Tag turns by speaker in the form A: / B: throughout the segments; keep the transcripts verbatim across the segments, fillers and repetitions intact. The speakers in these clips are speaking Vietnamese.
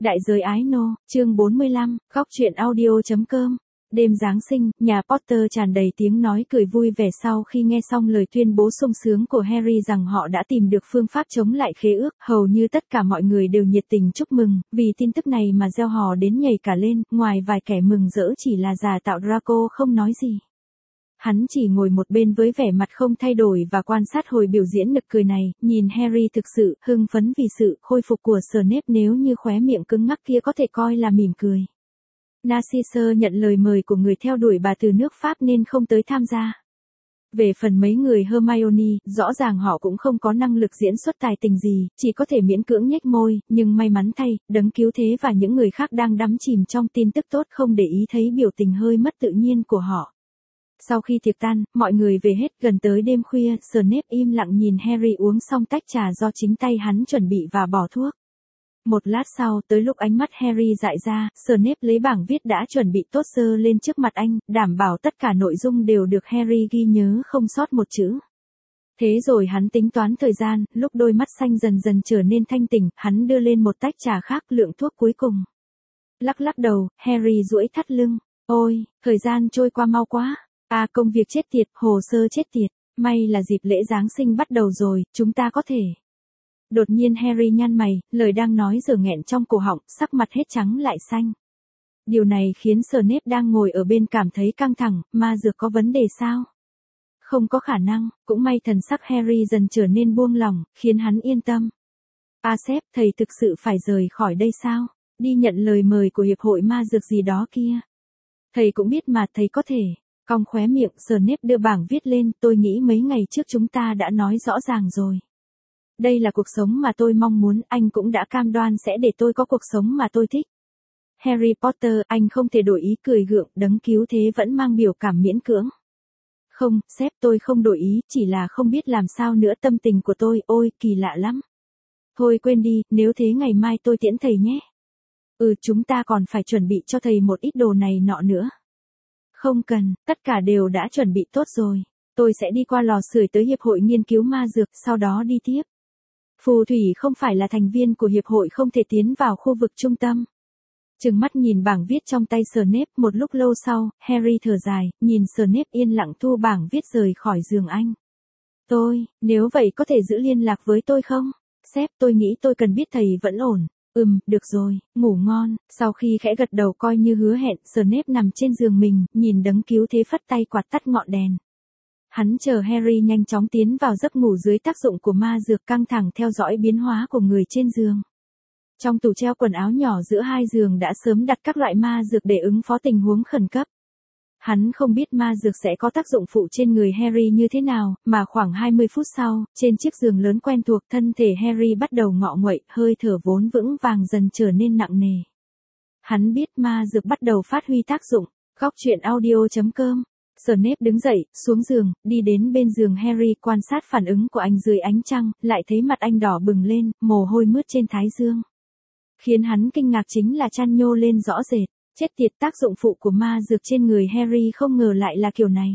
A: Đại giới ái nô, chương bốn mươi lăm, góc truyện audio.com. Đêm Giáng sinh, nhà Potter tràn đầy tiếng nói cười vui vẻ sau khi nghe xong lời tuyên bố sung sướng của Harry rằng họ đã tìm được phương pháp chống lại khế ước. Hầu như tất cả mọi người đều nhiệt tình chúc mừng, vì tin tức này mà reo hò đến nhảy cả lên, ngoài vài kẻ mừng rỡ chỉ là giả tạo Draco không nói gì. Hắn chỉ ngồi một bên với vẻ mặt không thay đổi và quan sát hồi biểu diễn nực cười này, nhìn Harry thực sự hưng phấn vì sự khôi phục của Snape, nếu như khóe miệng cứng ngắc kia có thể coi là mỉm cười. Narcisse nhận lời mời của người theo đuổi bà từ nước Pháp nên không tới tham gia. Về phần mấy người Hermione, rõ ràng họ cũng không có năng lực diễn xuất tài tình gì, chỉ có thể miễn cưỡng nhếch môi, nhưng may mắn thay, đấng cứu thế và những người khác đang đắm chìm trong tin tức tốt không để ý thấy biểu tình hơi mất tự nhiên của họ. Sau khi tiệc tan, mọi người về hết, gần tới đêm khuya, Snape im lặng nhìn Harry uống xong tách trà do chính tay hắn chuẩn bị và bỏ thuốc. Một lát sau, tới lúc ánh mắt Harry dại ra, Snape lấy bảng viết đã chuẩn bị tốt giơ lên trước mặt anh, đảm bảo tất cả nội dung đều được Harry ghi nhớ không sót một chữ. Thế rồi hắn tính toán thời gian, lúc đôi mắt xanh dần dần trở nên thanh tỉnh, hắn đưa lên một tách trà khác, lượng thuốc cuối cùng. Lắc lắc đầu, Harry duỗi thắt lưng. Ôi, thời gian trôi qua mau quá. À, công việc chết tiệt, hồ sơ chết tiệt. May là dịp lễ Giáng sinh bắt đầu rồi, chúng ta có thể. Đột nhiên Harry nhăn mày, lời đang nói giờ nghẹn trong cổ họng, sắc mặt hết trắng lại xanh. Điều này khiến Snape đang ngồi ở bên cảm thấy căng thẳng, ma dược có vấn đề sao? Không có khả năng, cũng may thần sắc Harry dần trở nên buông lỏng, khiến hắn yên tâm. À sếp, thầy thực sự phải rời khỏi đây sao? Đi nhận lời mời của hiệp hội ma dược gì đó kia. Thầy cũng biết mà, thầy có thể. Cong khóe miệng, Snape đưa bảng viết lên, tôi nghĩ mấy ngày trước chúng ta đã nói rõ ràng rồi. Đây là cuộc sống mà tôi mong muốn, anh cũng đã cam đoan sẽ để tôi có cuộc sống mà tôi thích. Harry Potter, anh không thể đổi ý, cười gượng, đấng cứu thế vẫn mang biểu cảm miễn cưỡng. Không, sếp, tôi không đổi ý, chỉ là không biết làm sao nữa, tâm tình của tôi, ôi, kỳ lạ lắm. Thôi quên đi, nếu thế ngày mai tôi tiễn thầy nhé. Ừ, chúng ta còn phải chuẩn bị cho thầy một ít đồ này nọ nữa. Không cần, tất cả đều đã chuẩn bị tốt rồi. Tôi sẽ đi qua lò sưởi tới Hiệp hội Nghiên cứu Ma Dược, sau đó đi tiếp. Phù thủy không phải là thành viên của Hiệp hội không thể tiến vào khu vực trung tâm. Trừng mắt nhìn bảng viết trong tay Snape, một lúc lâu sau, Harry thở dài, nhìn Snape yên lặng thu bảng viết rời khỏi giường anh. Tôi, nếu vậy có thể giữ liên lạc với tôi không? Sếp, tôi nghĩ tôi cần biết thầy vẫn ổn. Ừm, được rồi, ngủ ngon. Sau khi khẽ gật đầu coi như hứa hẹn, Snape nằm trên giường mình, nhìn đấng cứu thế phất tay quạt tắt ngọn đèn. Hắn chờ Harry nhanh chóng tiến vào giấc ngủ dưới tác dụng của ma dược, căng thẳng theo dõi biến hóa của người trên giường. Trong tủ treo quần áo nhỏ giữa hai giường đã sớm đặt các loại ma dược để ứng phó tình huống khẩn cấp. Hắn không biết ma dược sẽ có tác dụng phụ trên người Harry như thế nào, mà khoảng hai mươi phút sau, trên chiếc giường lớn quen thuộc, thân thể Harry bắt đầu ngọ nguậy, hơi thở vốn vững vàng dần trở nên nặng nề. Hắn biết ma dược bắt đầu phát huy tác dụng. Góc truyện audio.com. Snape đứng dậy, xuống giường, đi đến bên giường Harry, quan sát phản ứng của anh dưới ánh trăng, lại thấy mặt anh đỏ bừng lên, mồ hôi mướt trên thái dương. Khiến hắn kinh ngạc chính là chăn nhô lên rõ rệt. Chết tiệt, tác dụng phụ của ma dược trên người Harry không ngờ lại là kiểu này.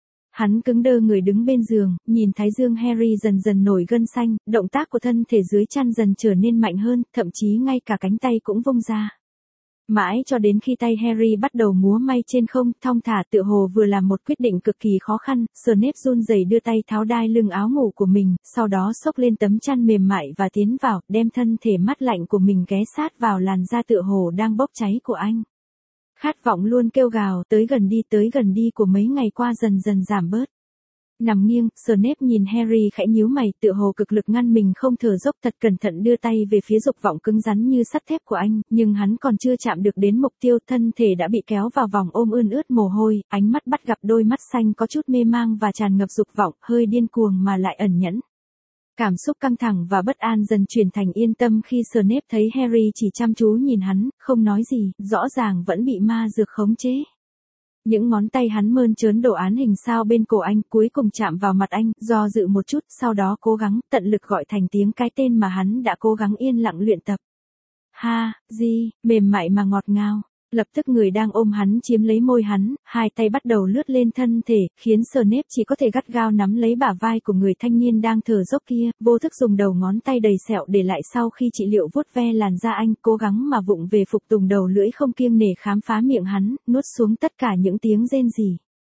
A: Hắn cứng đơ người đứng bên giường, nhìn thái dương Harry dần dần nổi gân xanh, động tác của thân thể dưới chăn dần trở nên mạnh hơn, thậm chí ngay cả cánh tay cũng vung ra. Mãi cho đến khi tay Harry bắt đầu múa may trên không, thong thả tựa hồ vừa làm một quyết định cực kỳ khó khăn, Snape run rẩy đưa tay tháo đai lưng áo ngủ của mình, sau đó xốc lên tấm chăn mềm mại và tiến vào, đem thân thể mát lạnh của mình ghé sát vào làn da tựa hồ đang bốc cháy của anh. Khát vọng luôn kêu gào, tới gần đi, tới gần đi của mấy ngày qua dần dần giảm bớt. Nằm nghiêng, Snape nhìn Harry khẽ nhíu mày, tựa hồ cực lực ngăn mình không thở dốc, thật cẩn thận đưa tay về phía dục vọng cứng rắn như sắt thép của anh, nhưng hắn còn chưa chạm được đến mục tiêu, thân thể đã bị kéo vào vòng ôm ươn ướt mồ hôi, ánh mắt bắt gặp đôi mắt xanh có chút mê mang và tràn ngập dục vọng, hơi điên cuồng mà lại ẩn nhẫn. Cảm xúc căng thẳng và bất an dần chuyển thành yên tâm khi Snape thấy Harry chỉ chăm chú nhìn hắn, không nói gì, rõ ràng vẫn bị ma dược khống chế. Những ngón tay hắn mơn trớn đồ án hình sao bên cổ anh, cuối cùng chạm vào mặt anh, do dự một chút, sau đó cố gắng, tận lực gọi thành tiếng cái tên mà hắn đã cố gắng yên lặng luyện tập. Ha, gì, mềm mại mà ngọt ngào. Lập tức người đang ôm hắn chiếm lấy môi hắn, hai tay bắt đầu lướt lên thân thể, khiến Snape chỉ có thể gắt gao nắm lấy bả vai của người thanh niên đang thở dốc kia, vô thức dùng đầu ngón tay đầy sẹo để lại sau khi trị liệu vuốt ve làn da anh, cố gắng mà vụng về phục tùng đầu lưỡi không kiêng nể khám phá miệng hắn, nuốt xuống tất cả những tiếng rên rỉ.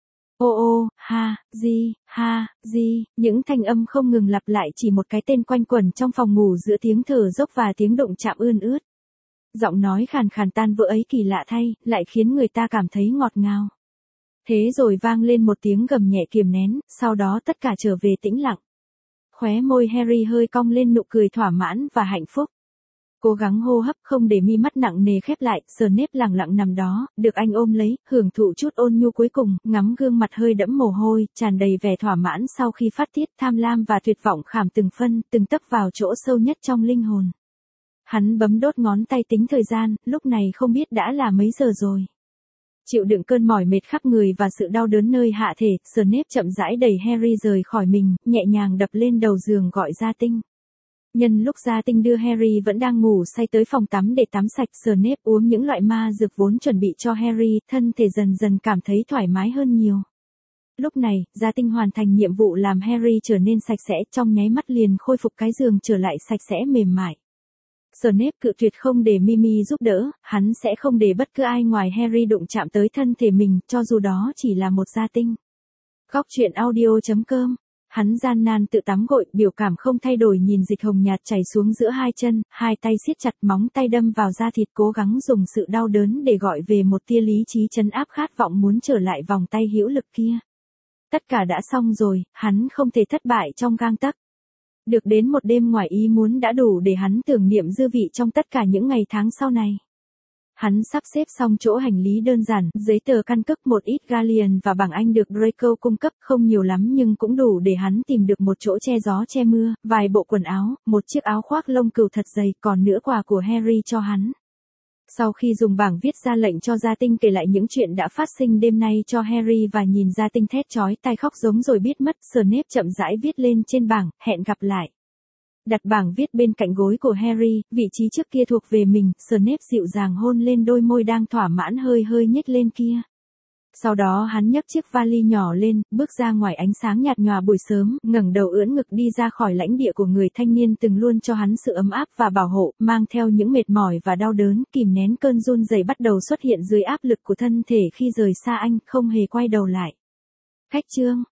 A: Ô ô, ha, di, ha, di, những thanh âm không ngừng lặp lại chỉ một cái tên quanh quẩn trong phòng ngủ giữa tiếng thở dốc và tiếng đụng chạm ươn ướt. Giọng nói khàn khàn tan vỡ ấy kỳ lạ thay, lại khiến người ta cảm thấy ngọt ngào. Thế rồi vang lên một tiếng gầm nhẹ kiềm nén, sau đó tất cả trở về tĩnh lặng. Khóe môi Harry hơi cong lên nụ cười thỏa mãn và hạnh phúc. Cố gắng hô hấp không để mi mắt nặng nề khép lại, Snape lặng lặng nằm đó, được anh ôm lấy, hưởng thụ chút ôn nhu cuối cùng, ngắm gương mặt hơi đẫm mồ hôi, tràn đầy vẻ thỏa mãn sau khi phát tiết tham lam và tuyệt vọng khảm từng phân, từng tấc vào chỗ sâu nhất trong linh hồn. Hắn bấm đốt ngón tay tính thời gian, lúc này không biết đã là mấy giờ rồi. Chịu đựng cơn mỏi mệt khắp người và sự đau đớn nơi hạ thể, Snape chậm rãi đẩy Harry rời khỏi mình, nhẹ nhàng đập lên đầu giường gọi Gia Tinh. Nhân lúc Gia Tinh đưa Harry vẫn đang ngủ say tới phòng tắm để tắm sạch, Snape uống những loại ma dược vốn chuẩn bị cho Harry, thân thể dần dần cảm thấy thoải mái hơn nhiều. Lúc này, Gia Tinh hoàn thành nhiệm vụ làm Harry trở nên sạch sẽ, trong nháy mắt liền khôi phục cái giường trở lại sạch sẽ mềm mại. Snape cự tuyệt không để Mimi giúp đỡ, hắn sẽ không để bất cứ ai ngoài Harry đụng chạm tới thân thể mình, cho dù đó chỉ là một Gia Tinh. Góc truyện audio chấm com. Hắn gian nan tự tắm gội, biểu cảm không thay đổi nhìn dịch hồng nhạt chảy xuống giữa hai chân, hai tay siết chặt móng tay đâm vào da thịt cố gắng dùng sự đau đớn để gọi về một tia lý trí trấn áp khát vọng muốn trở lại vòng tay hữu lực kia. Tất cả đã xong rồi, hắn không thể thất bại trong gang tấc. Được đến một đêm ngoài ý muốn đã đủ để hắn tưởng niệm dư vị trong tất cả những ngày tháng sau này. Hắn sắp xếp xong chỗ hành lý đơn giản, giấy tờ căn cước, một ít galleon và bảng Anh được Draco cung cấp, không nhiều lắm nhưng cũng đủ để hắn tìm được một chỗ che gió che mưa, vài bộ quần áo, một chiếc áo khoác lông cừu thật dày, còn nữa quà của Harry cho hắn. Sau khi dùng bảng viết ra lệnh cho Gia Tinh kể lại những chuyện đã phát sinh đêm nay cho Harry và nhìn Gia Tinh thét chói tai khóc giống rồi biết mất, Snape chậm rãi viết lên trên bảng, hẹn gặp lại. Đặt bảng viết bên cạnh gối của Harry, vị trí trước kia thuộc về mình, Snape dịu dàng hôn lên đôi môi đang thỏa mãn hơi hơi nhếch lên kia. Sau đó hắn nhấc chiếc vali nhỏ lên, bước ra ngoài ánh sáng nhạt nhòa buổi sớm, ngẩng đầu ưỡn ngực đi ra khỏi lãnh địa của người thanh niên từng luôn cho hắn sự ấm áp và bảo hộ, mang theo những mệt mỏi và đau đớn, kìm nén cơn run rẩy bắt đầu xuất hiện dưới áp lực của thân thể khi rời xa anh, không hề quay đầu lại. Khách chương